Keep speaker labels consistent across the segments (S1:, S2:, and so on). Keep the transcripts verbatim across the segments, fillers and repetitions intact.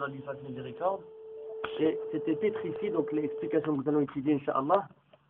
S1: qu'Allah lui fasse miséricorde. Et cet épître ici, donc les explications que nous allons étudier, Inch'Allah.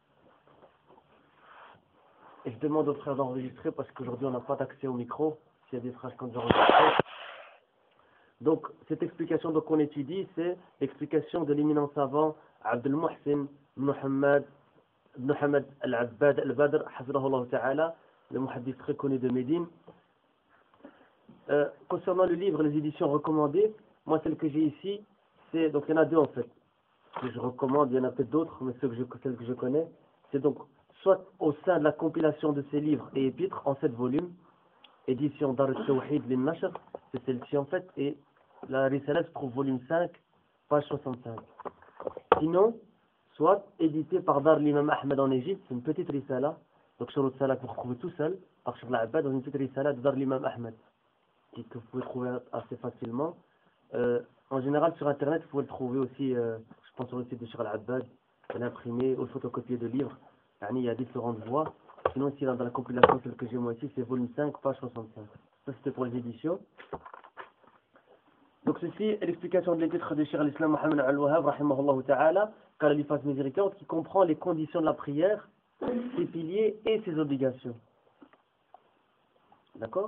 S1: Et je demande aux frères d'enregistrer parce qu'aujourd'hui on n'a pas d'accès au micro. S'il y a des frères qui ont déjà enregistré. Donc, cette explication donc, qu'on étudie, c'est l'explication de l'éminent savant Abdel Muhsin Muhammad Muhammad Al-Abbad Al-Badr, Hafidahullah Ta'ala, le muhaddith très connu de Médine. Euh, concernant le livre, les éditions recommandées, moi celle que j'ai ici, c'est, donc il y en a deux en fait, que je recommande, il y en a peut-être d'autres, mais celles que je, celles que je connais, c'est donc soit au sein de la compilation de ces livres et épîtres en sept volumes, édition Dar al-Tawhid lin-Nashr, c'est celle-ci en fait, et la Risala se trouve volume cinq, page soixante-cinq. Sinon, soit édité par Dar l'imam Ahmed en Égypte, c'est une petite Risala, donc Shurut Salah que vous retrouvez tout seul, par Cheikh Al-Abbad, dans une petite Risala de Dar l'imam Ahmed, que vous pouvez trouver assez facilement. Euh, en général, sur Internet, vous pouvez le trouver aussi, euh, je pense sur le site de Cheikh Al-Abbad, l'imprimé, ou photocopié de livres. Il y a différentes voies. Sinon, ici, dans la compilation, celle que j'ai moi ici, c'est volume cinq, page soixante-cinq. Ça, c'était pour les éditions. Donc, ceci est l'explication de l'épître de Cheikh al-Islam Mohammed al-Wahhab, rahimahullah ta'ala, qu'Allah lui fasse miséricorde, qui comprend les conditions de la prière, ses piliers et ses obligations. D'accord?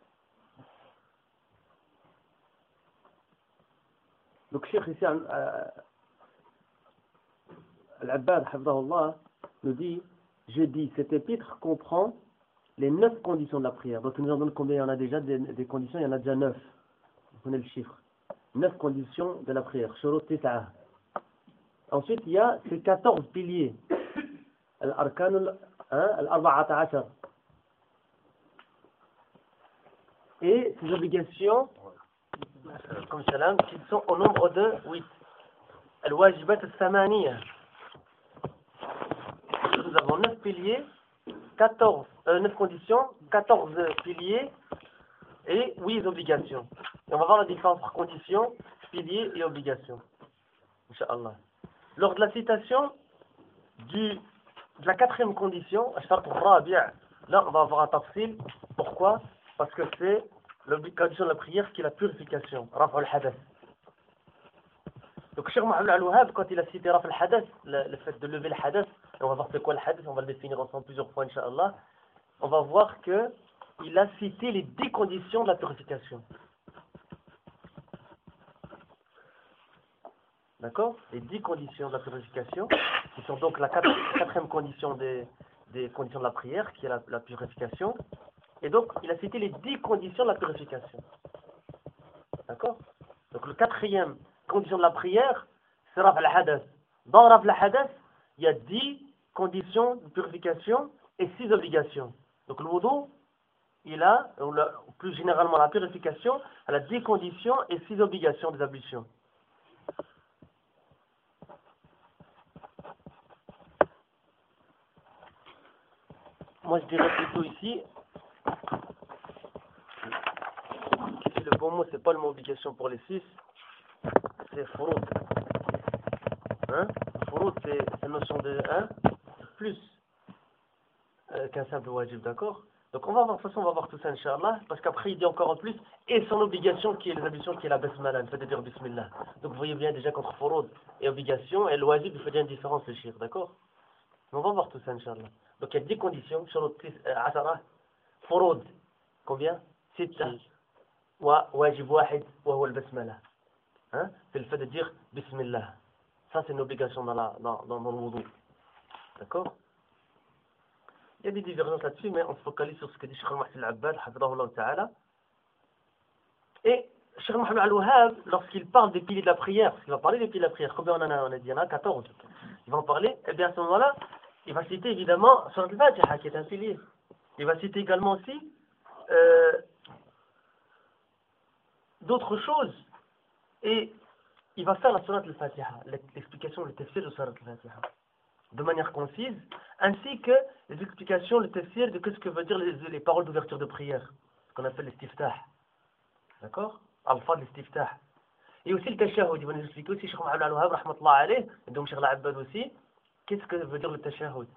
S1: Donc, Cheikh ici, Al-Abbad, hafidahullah, nous dit, je dis, cet épître comprend les neuf conditions de la prière. Donc, il nous en donne combien il y en a déjà des, des conditions, il y en a déjà neuf. Vous connaissez le chiffre. Neuf conditions de la prière. Shurut tis'a. Ensuite, il y a ces quatorze piliers. Al-Arkan al-Arba'ata Ashar. Et ces obligations, comme salam, qui sont au nombre de huit. Al-Wajibat al-Thamaniya. Nous avons neuf piliers, quatorze, euh, neuf conditions, quatorze piliers et huit obligations. Et on va voir la différence entre conditions, piliers et obligations. Inch'Allah. Lors de la citation du, de la quatrième condition, là on va avoir un tafsil. Pourquoi? Parce que c'est l'obligation de la prière qui est la purification. Raf al-Hadath. Donc Cheikh Mohammed al-Wahhab, quand il a cité Raf al-Hadath, le, le fait de lever le Hadath, et on va voir c'est quoi le Hadath, on va le définir ensemble plusieurs fois, Inch'Allah, on va voir que il a cité les dix conditions de la purification. D'accord? Les dix conditions de la purification, qui sont donc la quatrième condition des, des conditions de la prière, qui est la, la purification. Et donc, il a cité les dix conditions de la purification. D'accord? Donc, le quatrième condition de la prière, c'est Raf al-Hadath. Dans Raf al-Hadath, il y a dix conditions de purification et six obligations. Donc, le wudu, il a, ou la, plus généralement la purification, elle a dix conditions et six obligations des ablutions. Moi, je dirais plutôt ici, ici le bon mot, c'est pas le mot obligation pour les six, c'est furud. Hein? Furud, c'est une notion de un plus euh, qu'un simple wajib, d'accord? Donc on va voir, de toute façon, on va voir tout ça, Inch'Allah, parce qu'après il dit encore en plus, et son obligation qui est les ablutions, qui est la basmala, il faut dire bismillah. Donc vous voyez bien déjà qu'entre furud et obligation, et le wajib, il faut dire une différence, le shir, d'accord? On va voir tout ça, Inch'Allah. Donc il y a dix conditions, shurut asara, furud, combien? Sitta, wa wajib wahid, wa huwa al-basmala. Hein? C'est le fait de dire bismillah. Ça c'est une obligation dans, la, dans, dans, dans le wudu. D'accord? Il y a des divergences là-dessus, mais on se focalise sur ce que dit Cheikh Mohammed al-Abbad, hafidahullah ta'ala. Et Cheikh Mohammed al-Wahhab, lorsqu'il parle des piliers de la prière, parce qu'il va parler des piliers de la prière, combien on en a? On a dit, il y en a quatorze. Il va en parler, et bien à ce moment-là, il va citer évidemment Surat al-Fatiha, qui est un pilier. Il va citer également aussi euh, d'autres choses. Et il va faire la Surat al-Fatiha, l'explication, le tafsir de Surat al-Fatiha, de manière concise, ainsi que les explications, le tafsir de ce que veut dire les, les paroles d'ouverture de prière, ce qu'on appelle l'istiftah. D'accord? Al-Fad, l'istiftah. Et aussi le tashahhud, il va nous expliquer aussi, Cheikh Mohammed al-Wahhab, rahmatullah alayh, et donc Cheikh Al-Abbad aussi, qu'est-ce que veut dire le tashahhud.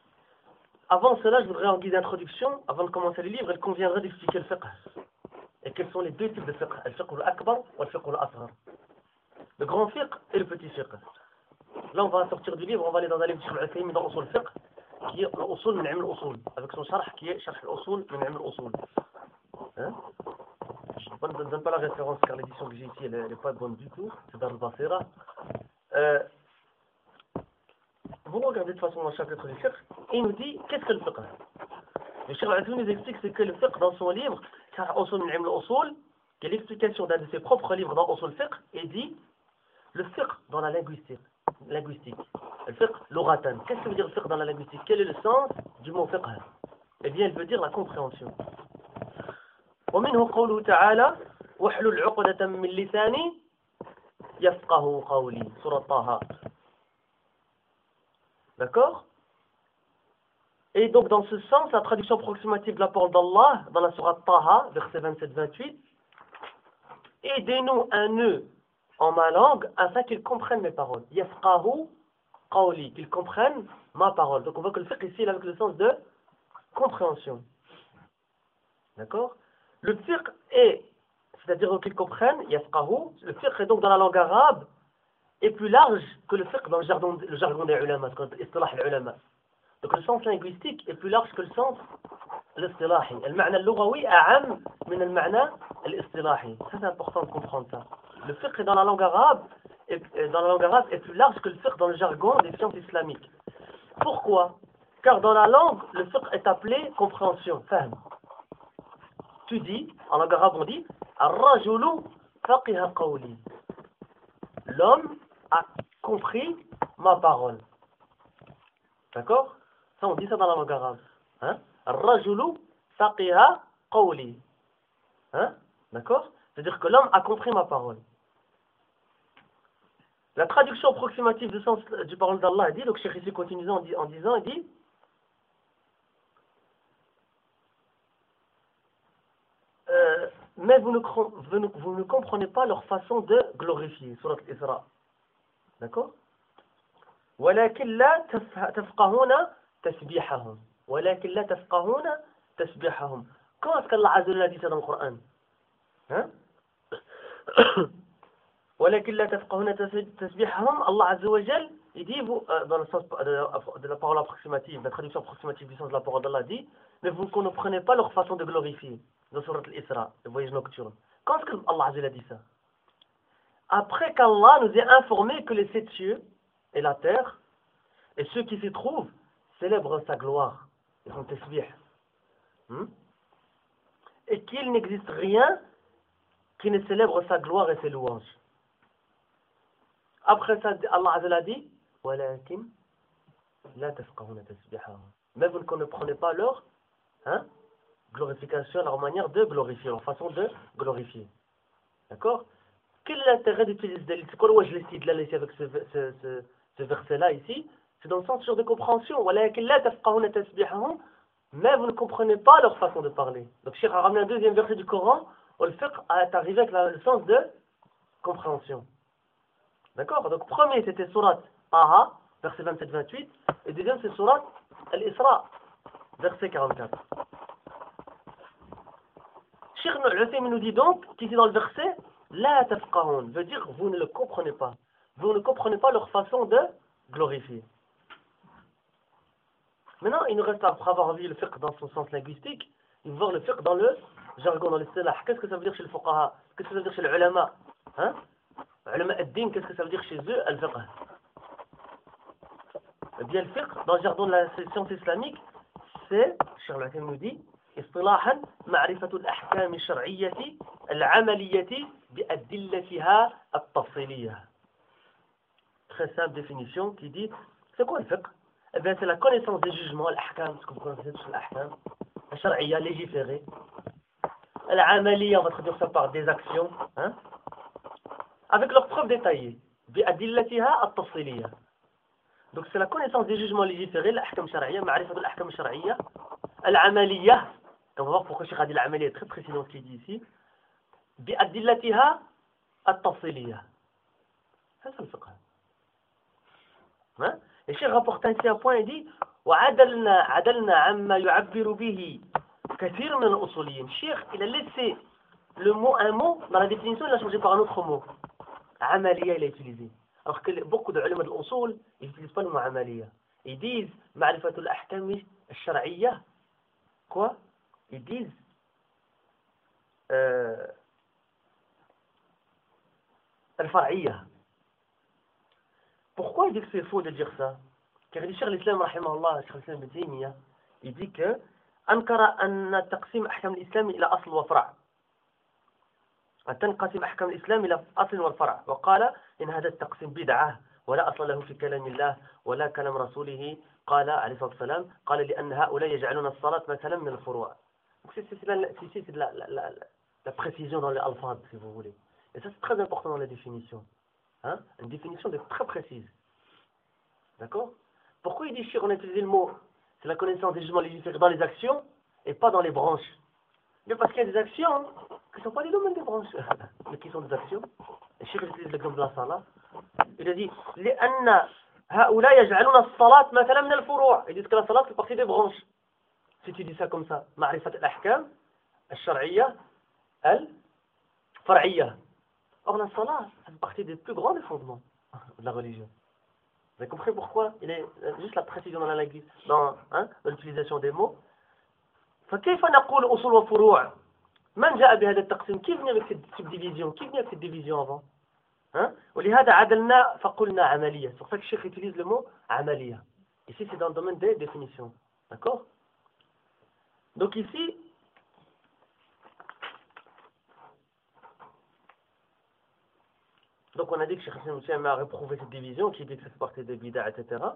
S1: Avant cela, je voudrais en guise d'introduction, avant de commencer le livre, il conviendrait d'expliquer le fiqh. Et quels sont les deux types de fiqh, le fiqh al-akbar ou le fiqh al-asghar. Le grand fiqh et le petit fiqh. Là, on va sortir du livre, on va aller dans un livre de Cheikh Al-Uthaymin dans Usul Fiqh, qui est l'Usul min ilm al-Usul, avec son sharh qui est Sharh al-Usul min ilm al-Usul. Hein? Je ne donne pas la référence car l'édition que j'ai ici, elle n'est pas bonne du tout, c'est dans le Basira. Euh, vous regardez de toute façon dans le chapitre du fiqh, et il nous dit, qu'est-ce que le fiqh? Le Cheikh Al-Uthaymin nous explique c'est que le fiqh dans son livre, Sharh al-Usul min ilm al-Usul, qui est l'explication d'un de ses propres livres dans Usul Fiqh, et dit, le fiqh dans la linguistique. linguistique. Le fiqh, l'oratan. Qu'est-ce que veut dire le fiqh dans la linguistique? Quel est le sens du mot fiqh? Eh bien, il veut dire la compréhension. ومنه قوله تعالى واحلل عقدة من لساني يفقه قولي سورة طه. D'accord? Et donc dans ce sens, la traduction approximative de la parole d'Allah dans la sourate Taha, verset vingt-sept vingt-huit, aidez-nous un nœud en ma langue afin qu'ils comprennent mes paroles. Yafqahu qawli, qu'ils comprennent ma parole. Donc on voit que le fiqh ici, il a avec le sens de compréhension. D'accord? Le fiqh est, c'est-à-dire qu'ils comprennent, yafqahu, le fiqh est donc dans la langue arabe est plus large que le fiqh dans le jargon, le jargon des ulama, istilah al-ulama. Donc le sens linguistique est plus large que le sens الاصطلاحي. المعنى اللغوي أعم من المعنى الاصطلاحي. C'est important de comprendre ça. Le fiqh dans la langue arabe est, dans la langue arabe est plus large que le fiqh dans le jargon des sciences islamiques. Pourquoi? Car dans la langue, le fiqh est appelé compréhension, fahm. Tu dis, en langue arabe on dit الرجل فقه قولي. L'homme a compris ma parole. D'accord? Ça on dit ça dans la langue arabe. Hein? الرجل فقه قولي. Hein? D'accord? C'est-à-dire que l'homme a compris ma parole. La traduction approximative du sens du parole d'Allah dit, donc Cheikh ici continue en, en disant, il dit euh, mais vous ne, vous, ne, vous ne comprenez pas leur façon de glorifier, surat al-Isra. D'accord? ولكن لا تفقهون تسبيحهم ولكن لا تفقهون تسبيحهم. Quand est-ce qu'Allah Azza wa Jalla dit ça dans le Coran? Hein? ولكن لا تفقهون تسبيحهم. Allah Azza wa Jalla, il dit, vous, dans le sens de la parole approximative, la traduction approximative du sens de la parole d'Allah dit, mais vous ne comprenez pas leur façon de glorifier. Dans Surat al-Isra, le voyage nocturne. Quand est-ce qu'Allah Azza wa Jalla dit ça? Après qu'Allah nous ait informé que les sept cieux et la terre et ceux qui s'y trouvent célèbrent sa gloire et son tasbih. Hmm? Et qu'il n'existe rien qui ne célèbre sa gloire et ses louanges. Après ça, Allah Azza wa Jalla dit وَلَكِنْ لَا تَفْقَهُونَ تَسْبِحَهُمْ. Mais vous ne comprenez pas leur hein, glorification, leur manière de glorifier, leur façon de glorifier. D'accord? Quel est l'intérêt d'utiliser ce dalil? C'est quoi le wajh l'istidlal ici avec ce, ce, ce, ce verset-là ici? C'est dans le sens de compréhension. وَلَكِنْ لَا تَفْقَهُونَ تَسْبِحَهُمْ. Mais vous ne comprenez pas leur façon de parler. Donc Cheikh a ramené un deuxième verset du Coran où le fiqh est arrivé avec le sens de compréhension. D'accord? Donc premier c'était surat Taha, verset vingt-sept vingt-huit, et deuxième c'est surat Al-Isra, verset quarante-quatre. Cheikh Al-Uthaymin nous dit donc qu'ici dans le verset La tafqahun veut dire vous ne le comprenez pas. Vous ne comprenez pas leur façon de glorifier. Maintenant, il nous reste après avoir vu le fiqh dans son sens linguistique, il faut voir le fiqh dans le jargon, dans l'istilah. Qu'est-ce que ça veut dire chez le fuqaha? Qu'est-ce que ça veut dire chez les ulama? Hein? Ulama ad-din, qu'est-ce que ça veut dire chez eux? Al-fiqh. Eh bien, le fiqh, dans le jargon de la science islamique, c'est, Cheikh Al-Uthaymin nous dit, اصطلاحا معرفة الأحكام الشرعية العملية بأدلتها التفصيلية. Très simple définition qui dit, c'est quoi le fiqh? Eh bien, c'est la connaissance des jugements, l'ahkam, ce que vous connaissez tous l'ahkam, la charia, légiférer. Al-amaliya, on va traduire ça par des actions, hein, avec leurs preuves détaillées. بأدلتها التفصيلية. Donc c'est la connaissance des jugements légiférés, l'ahkam charia, معرفة الأحكام الشرعية, al-amaliya. On va voir pourquoi Cheikh a dit l'amaliya est très précis dans ce qu'il dit ici. بأدلتها التفصيلية. C'est ça le fiqh. Hein? Et Cheikh rapporte ainsi un point et dit وعدلنا عدلنا عما يعبر به كثير من الأصوليين. Cheikh il a laissé le mot, un mot, dans la définition, il a changé par un autre mot. Amaliya, il a utilisé. Alors que beaucoup de ulama de l'usul, ils n'utilisent pas le mot amaliya. Ils disent, ma'rifatul ahkam al-shar'iyya. Quoi? Ils disent, euh, al-far'iyya. Pourquoi il dit que c'est faux de dire ça? Car il dit, Cheikh l'Islam, rahimahullah, Cheikh l'Islam ibn Taymiyyah, il dit que أنكر أن تقسيم أحكام الإسلام إلى أصل وفرع. أن تنقسم أحكام الإسلام إلى أصل والفرع، وقال إن هذا التقسيم بدعة ولا أصل له في كلام الله ولا كلام رسوله. قال عليه الصلاة والسلام قال لأن هؤلاء يجعلون الصلاة مثلا من الفروع. C'est la, la, la, la, la précision dans les alphas, si vous voulez. Et ça, c'est très important dans la définition. Hein? Une définition de très précise. D'accord? Pourquoi il dit Cheikh, on a utilisé le mot? C'est la connaissance des jugements légiférés dans les actions et pas dans les branches. Mais parce qu'il y a des actions qui ne sont pas les domaines des branches, mais qui sont des actions. Et Cheikh utilise l'exemple de la salat. Il a dit لأن هؤلاء يجعلون الصلاة مثلا من الفروع. Il dit que la salat fait partie des branches. Si tu dis ça comme ça, معرفة الأحكام الشرعية الفرعية. Or la salat, ça fait partie des plus grands des fondements de la religion. Vous avez compris pourquoi? Il est juste la précision dans la langue, dans, hein, dans l'utilisation des mots. فكيف نقول أصول وفروع؟ من جاء بهذا التقسيم؟ كيف vient avec cette subdivision? Qui vient avec cette division avant? Hein? ولهذا عدلنا فقلنا عملية. C'est pour ça que Cheikh utilise le mot عملية. Ici, c'est dans le domaine des définitions. D'accord? Donc ici, donc on a dit que Cheikh Hassan a réprouvé cette division, qui dit que ça fait partie des bid'a, et cetera.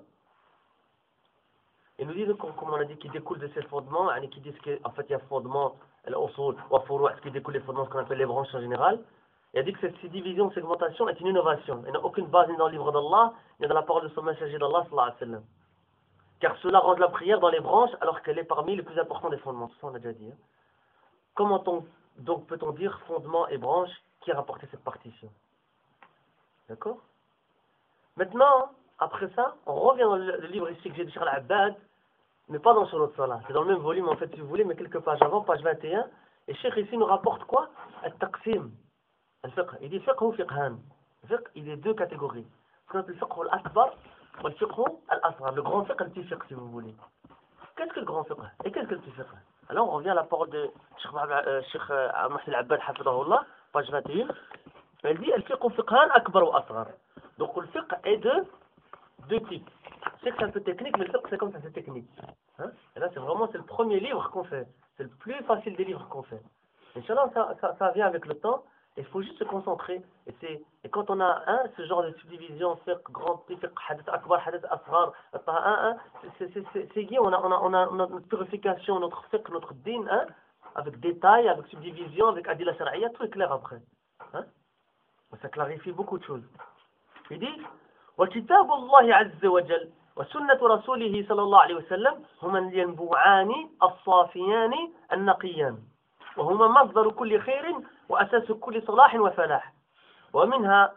S1: Et nous dit, comme on a dit, qui découle de ces fondements, qui disent qu'en fait il y a fondement, al-usul, wa furu', ce qui découle des fondements, ce qu'on appelle les branches en général. Il a dit que cette division, segmentation est une innovation. Elle n'a aucune base ni dans le livre d'Allah, ni dans la parole de son messager d'Allah, sallallahu alayhi wa sallam. Car cela rend la prière dans les branches alors qu'elle est parmi les plus importants des fondements. Tout ça on a déjà dit. Hein. Comment on, donc peut-on dire fondement et branche qui a rapporté cette partition? D'accord? Maintenant, après ça, on revient dans le, le livre ici que j'ai de Cheikh Al-Abbad, mais pas dans Shurut Salah. C'est dans le même volume en fait si vous voulez, mais quelques pages avant, page vingt et un. Et Cheikh ici nous rapporte quoi? Al-Taqsim. Al-Fiqh. Il dit Fiqh ou Fiqhan. Fiqh, il y a deux catégories. Ce qu'on appelle Fiqh al-Akbar ou le Fiqh al-Asghar. Le grand Fiqh et le petit Fiqh si vous voulez. Qu'est-ce que le grand Fiqh? Et qu'est-ce que le petit Fiqh? Alors on revient à la parole de Cheikh Muhsin Al-Abbad, hafidahullah, page vingt et un. Elle dit Al-Fiqh Fiqhan Akbar ou Asghar. Donc le Fiqh est de deux types. Je sais que c'est un peu technique, mais le Fiqh c'est comme ça, c'est technique. Hein? Et là c'est vraiment c'est le premier livre qu'on fait. C'est le plus facile des livres qu'on fait. Inch'Allah, ça, ça, ça vient avec le temps. Il faut juste se concentrer. Et, c'est, et quand on a hein, ce genre de subdivision, fiqh, grand, petit fiqh, hadith akbar, hadith asghar, hein, c'est, c'est, c'est, c'est gué, on a, on, a, on, a, on a notre purification, notre fiqh, notre din, hein, avec détail, avec subdivision, avec adila shar'iyya, tout est clair après. Hein? Ça clarifie beaucoup de choses. Il dit وكتاب الله عز وجل وسنة رسوله صلى الله عليه وسلم هما الينبوعان الصافيان النقيان وهما مصدر كل خير وأساس كل صلاح وفلاح ومنها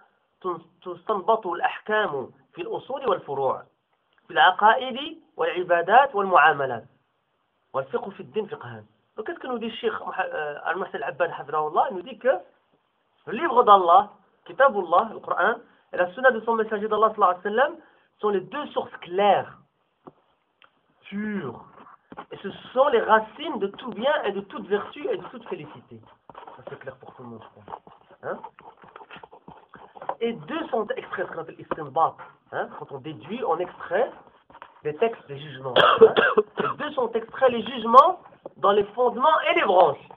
S1: تستنبط الأحكام في الأصول والفروع في العقائد والعبادات والمعاملات والفقه في الدين فقهان. Donc qu'est-ce que nous dit Cheikh Al-Muhsin Al-Abbad hafidahullah? Il nous dit que le livre d'Allah, Kitabullah, le Coran, et la sunna de son messager d'Allah sallallahu alayhi wa sallam sont les deux sources claires, pures. Et ce sont les racines de tout bien et de toute vertu et de toute félicité. Ça c'est clair pour tout le monde, je crois. Hein? Et deux sont extraits, ce qu'on appelle istinbat. Hein? Quand on déduit, on extrait des textes, des jugements. Hein? Et deux sont extraits, les jugements, dans les fondements et les branches.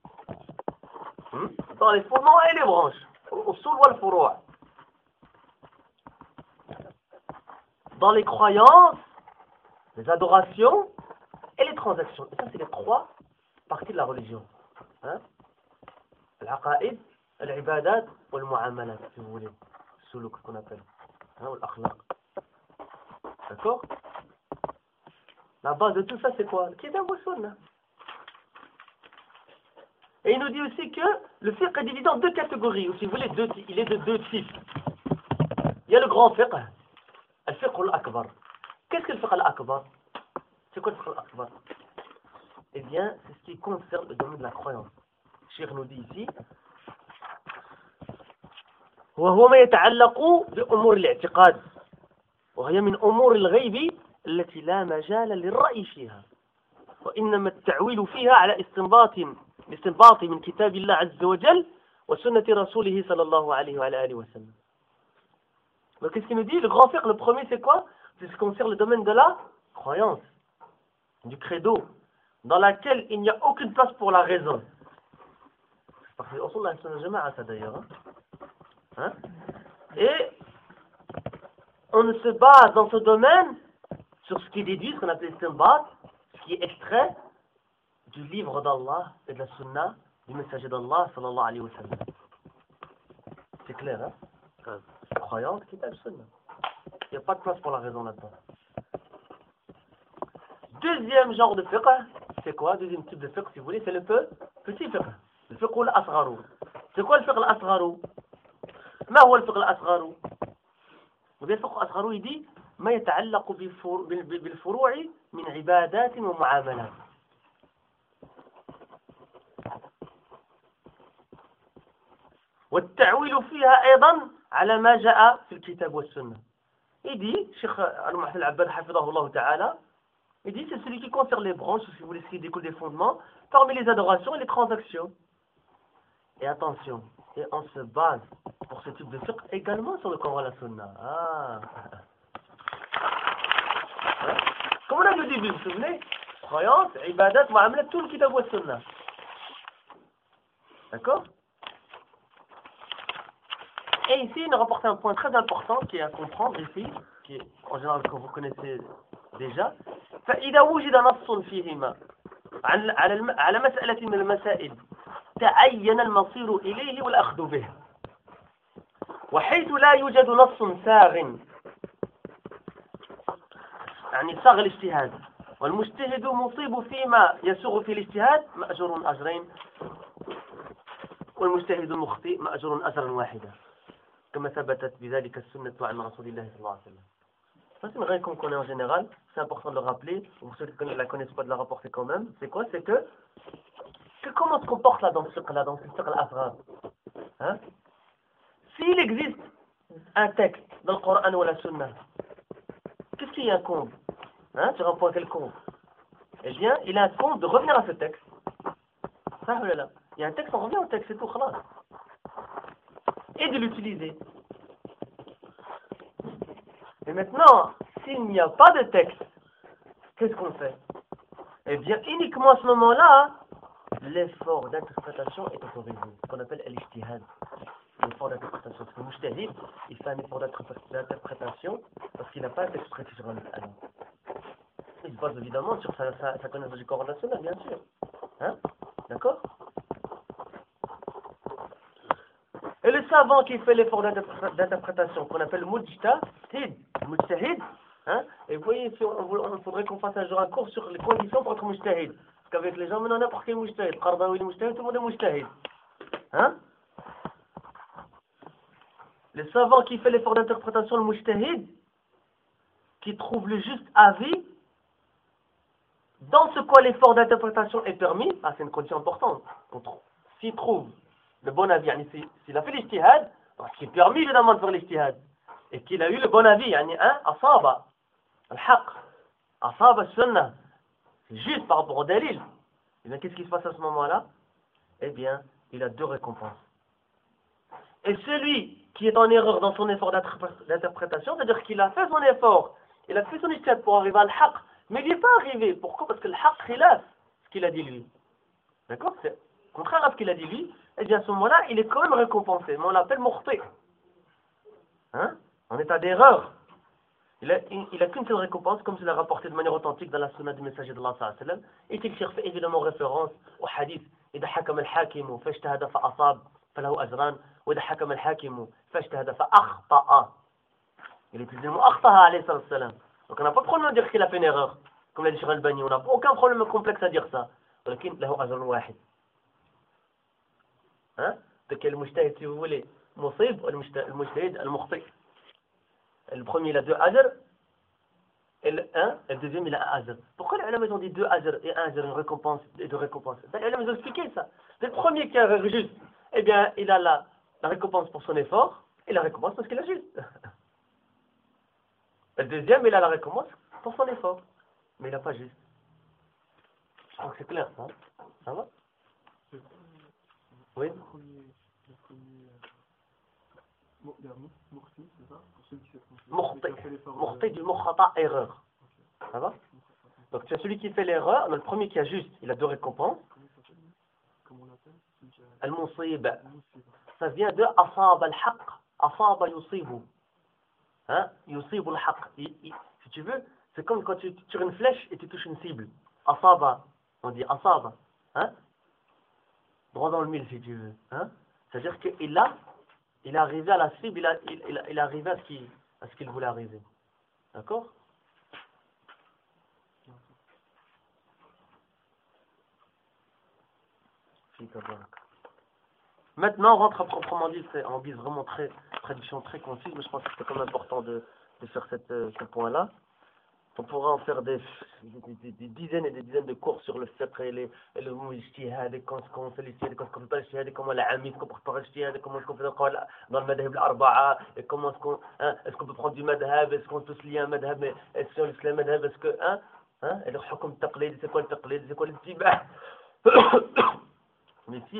S1: Hein? Dans les fondements et les branches. Usul wal furu'. Dans les croyances, les adorations et les transactions. Et ça, c'est les trois parties de la religion. Hein? Al-aqaïd, al-ibadat ou al-mu'amalat, si vous voulez. Suluk, qu'on appelle. Hein? Ou l'akhlaq. D'accord? La base de tout ça, c'est quoi? Le kitab wa sunna. Et il nous dit aussi que le fiqh est divisé en deux catégories, ou si vous voulez, deux, il est de deux types. Il y a le grand fiqh, al-fiqh al-akbar. Qu'est-ce que le fiqh al-akbar? C'est quoi le fiqh al-akbar? Eh bien, c'est ce qui concerne le domaine de la croyance. Cheikh nous dit ici, وهو ما يتعلق بأمور الاعتقاد وهي من أمور الغيب التي لا مجال للرأي فيها وإنما التعويل فيها على استنباط استنباط من كتاب الله عز وجل وسنة رسوله صلى الله عليه وعلى آله وسلم. Donc qu'est-ce qu'il nous dit? Le grand fiqh, le premier c'est quoi? C'est ce qui concerne le domaine de la croyance, du credo, dans laquelle il n'y a aucune place pour la raison. Parce que Rasulullah sallallahu alayhi wa sallam ça d'ailleurs. Hein? Hein? Et on ne se base dans ce domaine sur ce qui est déduit, ce qu'on appelle istinbat, ce qui est extrait du livre d'Allah et de la sunna du messager d'Allah sallallahu alayhi wa sallam. C'est clair, hein? Ouais. Croyance, kitab, sunna. Il n'y a pas de place pour la raison là-dedans. Deuxième genre de fiqh, c'est quoi? Deuxième type de fiqh, si vous voulez, c'est le peu, petit fiqh. Le fiqh al-asgharu. C'est quoi le fiqh al-asgharu? ما هو الفقه الأصغر؟ الفقه الأصغر يدي ما يتعلق بالفروع من عبادات ومعاملات. والتعويل فيها أيضا على ما جاء في الكتاب والسنة. يدي شيخ المحسن العباد حفظه الله تعالى يدي c'est celui qui concerne les branches, si vous voulez, ce qui découle des fondements, parmi les adorations et les transactions. Et attention, et on se base pour ce type de fiqh également sur le Coran et la Sunna. Ah. Hein? Comme on a dit au début, vous vous souvenez? Croyance, ibadat, mu'amalat, tout le kitab wa Sunna. D'accord? Et ici, il nous rapporte un point très important qui est à comprendre ici, qui est en général que vous connaissez déjà. فإذا وجد نص فيهما على على مسألة من المسائل تعين المصير إليه والأخذ به وحيث لا يوجد نص ساغ يعني صاغ الاجتهاد والمجتهد مصيب فيما يسوغ في الاجتهاد مأجور أجرين والمجتهد المخطئ مأجور أجرا واحدا كما ثبتت بذلك السنة عن رسول الله صلى الله عليه وسلم. Ça c'est une règle qu'on connaît en général, c'est important de le rappeler, pour ceux qui ne la connaissent pas de la rapporter quand même. C'est quoi? C'est que, que comment se comporte là dans ce fiqh là, dans ce fiqh al-asghar, hein? S'il existe un texte dans le Coran ou la Sunna, qu'est-ce qu'il incombe, hein, sur un point quelconque? Eh bien, il incombe de revenir à ce texte. Ça, là. Il y a un texte, on revient au texte, c'est tout, khalas. Et de l'utiliser. Et maintenant, s'il n'y a pas de texte, qu'est-ce qu'on fait? Eh bien, uniquement à ce moment-là, l'effort d'interprétation est autorisé, ce qu'on appelle l'ijtihad. L'effort d'interprétation. Parce que le mujtahid, il fait un effort d'interprétation parce qu'il n'a pas un texte précis sur un mas'ala. Il se base évidemment sur sa, sa, sa connaissance du Coran national, bien sûr. Hein? D'accord? Et le savant qui fait l'effort d'interprétation, qu'on appelle le mujtahid, mujtahid, hein? Et vous voyez, il faudrait qu'on fasse un jour un cours sur les conditions pour être mujtahid. Parce qu'avec les gens, maintenant, n'importe quel mujtahid, Qardawi, le mujtahid, tout le monde est mujtahid. Hein? Le savant qui fait l'effort d'interprétation, le mujtahid, qui trouve le juste avis, dans ce quoi l'effort d'interprétation est permis, ah, c'est une condition importante. S'il trouve le bon avis, s'il a fait l'ijtihad, parce qu'il est permis évidemment de faire l'ijtihad, et qu'il a eu le bon avis, yani, hein, asaba, al-haq, asaba sunnah, c'est juste par rapport au dalil. Et bien, qu'est-ce qui se passe à ce moment-là? Eh bien, il a deux récompenses. Et celui qui est en erreur dans son effort d'interprétation, c'est-à-dire qu'il a fait son effort, il a fait son ijtihad pour arriver à al-haq, mais il n'y est pas arrivé. Pourquoi? Parce que le haq khilaf ce qu'il a dit lui. D'accord? C'est contraire à ce qu'il a dit lui. Et bien à ce moment-là, il est quand même récompensé. Mais on l'appelle mukhti. Hein? En état d'erreur. Il a, il, il a qu'une seule récompense, comme je l'ai rapporté de manière authentique dans la sunna du messager d'Allah sallallahu alayhi wa sallam. Et il fait évidemment référence au hadith. إذا حكم الحاكم فاجتهد فأصاب فله أجران وإذا حكم الحاكم فاجتهد فأخطأ. Il utilise le mot أخطأ alayhi salam. Donc on n'a pas de problème à dire qu'il a fait une erreur. Comme l'a dit Cheikh Al-Bani, on n'a aucun problème complexe à dire ça. ولكن له أجر واحد. Hein? De quel mujtahid si vous voulez? Musib ou le mujtahid al-mukhti. Le premier il a deux ajr et le un, et le deuxième il a un ajr. Pourquoi les ulama ils ont dit deux ajr et un ajr, une récompense et deux récompenses? Les ulama ils ont expliqué ça. C'est le premier qui a juste, eh bien il a la, la récompense pour son effort et la récompense parce qu'il a juste. Le deuxième il a la récompense pour son effort, mais il n'a pas juste. Je crois que c'est clair ça. Ça va? Oui. Mukhti du mukhata, erreur. Ça va? Donc tu as celui qui fait l'erreur, le premier qui a juste, il a deux récompenses. Al-Musib, ça vient de asab al-haq, asab yusibu. Hein? Yusibu al-haq. Si tu veux, c'est comme quand tu tires une flèche et tu touches une cible. Asaba, on dit asaba. Hein? Droit dans le mille si tu veux. Hein? C'est-à-dire qu'il a, il est arrivé à la cible, il, a, il, il, il est arrivé à ce qu'il, à ce qu'il voulait arriver. D'accord? Maintenant, on rentre à proprement dit, on vise vraiment très, traduction très concise, mais je pense que c'est quand même important de, de faire cette, ce point-là. On pourra en faire des, des, des, des dizaines et des dizaines de cours sur le fiqh et, les, et le mot ijtihad, et quand on fait l'ijtihad, et quand on fait pas l'ijtihad, et comment la amie se comporte par l'ijtihad, et comment est-ce qu'on fait dans le madhab al-arba'a, et comment est-ce qu'on, hein, est-ce qu'on peut prendre du madhab, est-ce qu'on peut se lier un madhab, mais est-ce qu'on se lie un madhab, est-ce que, hein, hein, et le hukm taqlid, c'est quoi le taqlid, c'est quoi le tiba? Mais si,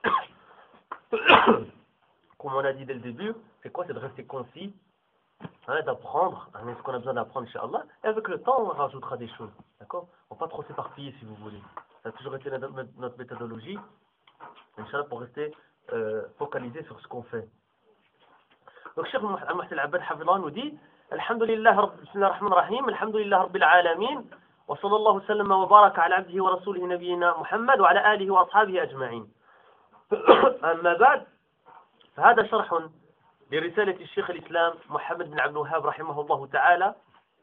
S1: comme on a dit dès le début, c'est quoi? C'est de rester concis, hein, d'apprendre, hein, ce qu'on a besoin d'apprendre, Inch'Allah, et avec le temps, on rajoutera des choses, d'accord? On ne va pas trop s'éparpiller, si vous voulez. Ça a toujours été notre, notre méthodologie, Inch'Allah, pour rester euh, focalisé sur ce qu'on fait. Donc, Cheikh Al-Muhsin Al-Abbad Hafidhan nous dit, Alhamdulillah, Bismillah ar-Rahman ar-Rahim, Alhamdulillah Rabbil Alamin, wa sallallahu sallam wa baraka ala abdihi wa rasulihi nabiyyina Muhammad wa ala alihi wa ashabihi ajma'in. أما بعد فهذا شرح لرسالة الشيخ الإسلام محمد بن عبد الوهاب رحمه الله تعالى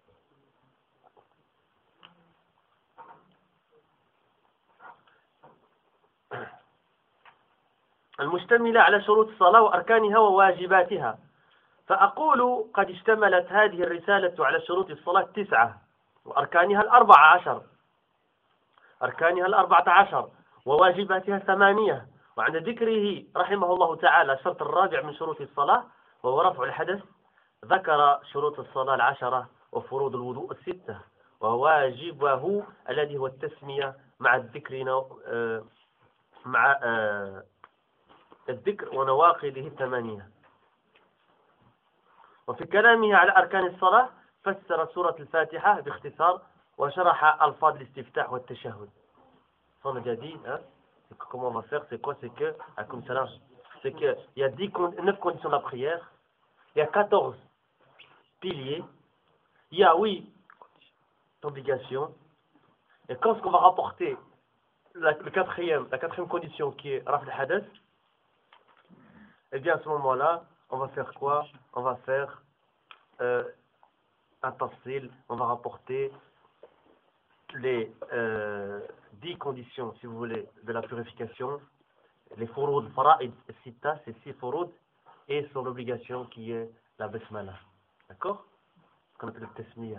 S1: المشتملة على شروط الصلاة وأركانها وواجباتها. فأقول قد اشتملت هذه الرسالة على شروط الصلاة تسعة وأركانها الأربعة عشر أركانها الأربعة عشر وواجباتها ثمانية. وعند ذكره رحمه الله تعالى الشرط الرابع من شروط الصلاة وهو رفع الحدث ذكر شروط الصلاة العشرة وفروض الوضوء الستة وواجبه الذي هو التسمية مع الذكر مع الذكر ونواقضه الثمانية. وفي كلامه على أركان الصلاة فسر سورة الفاتحة باختصار وشرح ألفاظ الاستفتاح والتشهد. صلى جديد hein? Comment on va faire? C'est quoi? C'est que, comme ça, c'est qu'il y a dix, neuf conditions de la prière, il y a quatorze piliers, il y a huit obligations, et quand ce qu'on va rapporter la, le quatrième, la quatrième condition qui est Raf al-Hadath, et bien à ce moment-là, on va faire quoi? On va faire euh, un tafsil, on va rapporter les euh, dix conditions, si vous voulez, de la purification, les furud, fara'id, sita, c'est six furud, et sur l'obligation qui est la basmala. D'accord? Ce qu'on appelle le tasmiya.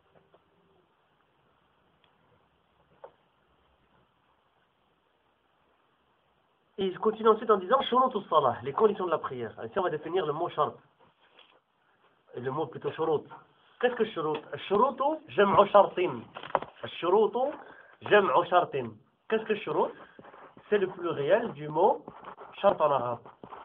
S1: Et il continue ensuite en disant shurut as-salah, les conditions de la prière. Ici on va définir le mot shart. Et le mot plutôt shurut. Qu'est-ce que shurut? Shurutu jam'u shartin. Shurutu jam'u shartin. Qu'est-ce que shurut? C'est le pluriel du mot shart en arabe.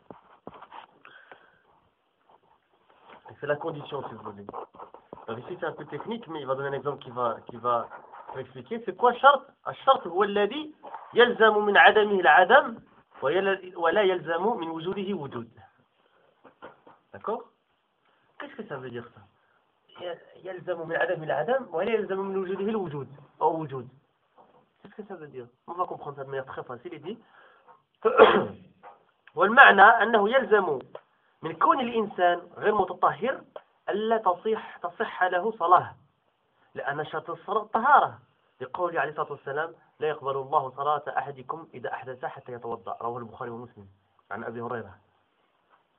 S1: C'est la condition, si vous voulez. Alors ici c'est un peu technique, mais il va donner un exemple qui va, qui va expliquer. C'est quoi shart? الشرط هو الذي يلزم من عدمه العدم ولا يلزم من وجوده وجود. D'accord? Qu'est-ce que ça veut dire ça? يلزم من عدمه العدم ولا يلزم من وجوده الوجود أو وجود. Qu'est-ce que ça veut dire? On va comprendre ça de manière très facile. Il dit والمعنى أنه يلزم من كون الإنسان غير متطهر ألا تصح تصح له صلاة لأن شرط الصلاة طهارة لقوله عليه الصلاة والسلام لا يقبل الله صلاة أحدكم إذا أحدث حتى يتوضأ رواه البخاري ومسلم عن أبي هريرة.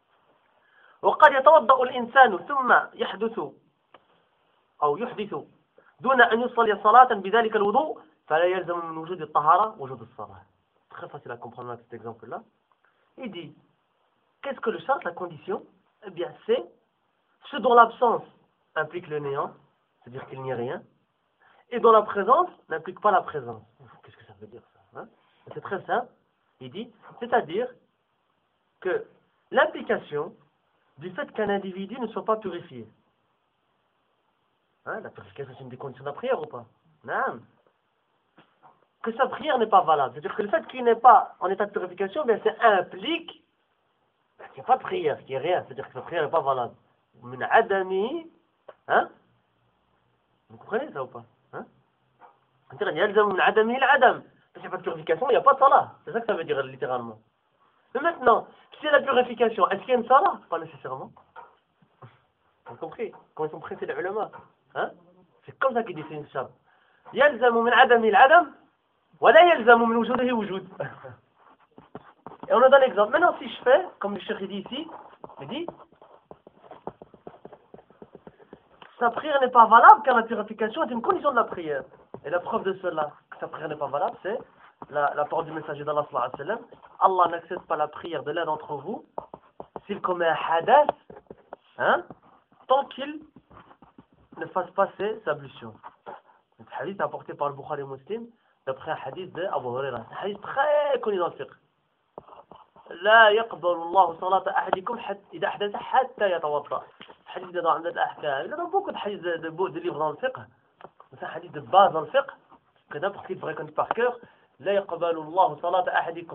S1: وقد يتوضأ الإنسان ثم يحدث أو يحدث دون أن يصلي صلاة بذلك الوضوء فلا يلزم من وجود الطهارة وجود الصلاة. Très facile à comprendre avec cet exemple-là. Il dit, qu'est-ce que le shart, la condition? Eh bien, c'est ce dont l'absence implique le néant, c'est-à-dire qu'il n'y a rien, et dont la présence n'implique pas la présence. Qu'est-ce que ça veut dire ça, hein? C'est très simple. Il dit, c'est-à-dire que l'implication du fait qu'un individu ne soit pas purifié. Hein, la purification, c'est une des conditions de la prière ou pas? Non. Que sa prière n'est pas valable. C'est-à-dire que le fait qu'il n'est pas en état de purification, bien, ça implique ben, qu'il n'y a pas de prière, qu'il n'y a rien. C'est-à-dire que sa prière n'est pas valable. Min adami, hein? Vous comprenez ça ou pas? Hein? C'est-à-dire qu'il y a min adami l'adam. S'il n'y a pas de purification, il n'y a pas de salat. C'est ça que ça veut dire littéralement. Mais maintenant, si c'est la purification, est-ce qu'il y a une salat? Pas nécessairement. Vous avez compris? Comment ils sont pressés les ulama? Hein? C'est comme ça qu'ils disent une charte. يلزم من عدم العدم ولا يلزم من وجوده وجود. Et on a donné l'exemple. Maintenant, si je fais, comme le cheikh dit ici, il dit, sa prière n'est pas valable car la purification est une condition de la prière. Et la preuve de cela, que sa prière n'est pas valable, c'est la, la parole du messager d'Allah sallallahu alayhi wa sallam. Allah n'accepte pas la prière de l'un d'entre vous s'il commet un hadath, hein, tant qu'il ne fasse pas ses ablutions. Ce hadith est apporté par le Bukhari Muslim d'après un hadith de Abu Huraira. C'est un hadith très connu dans le fiqh. لا يقبل الله صلاة أحدكم حتى إذا أحدث حتى يتوضأ. Hadith dans عندنا الأحكام. Il y a beaucoup de hadiths de, de, de livres dans le fiqh. C'est un hadith de base dans le fiqh que n'importe qui devrait connaître par cœur. لا يقبل الله صلاة أحدكم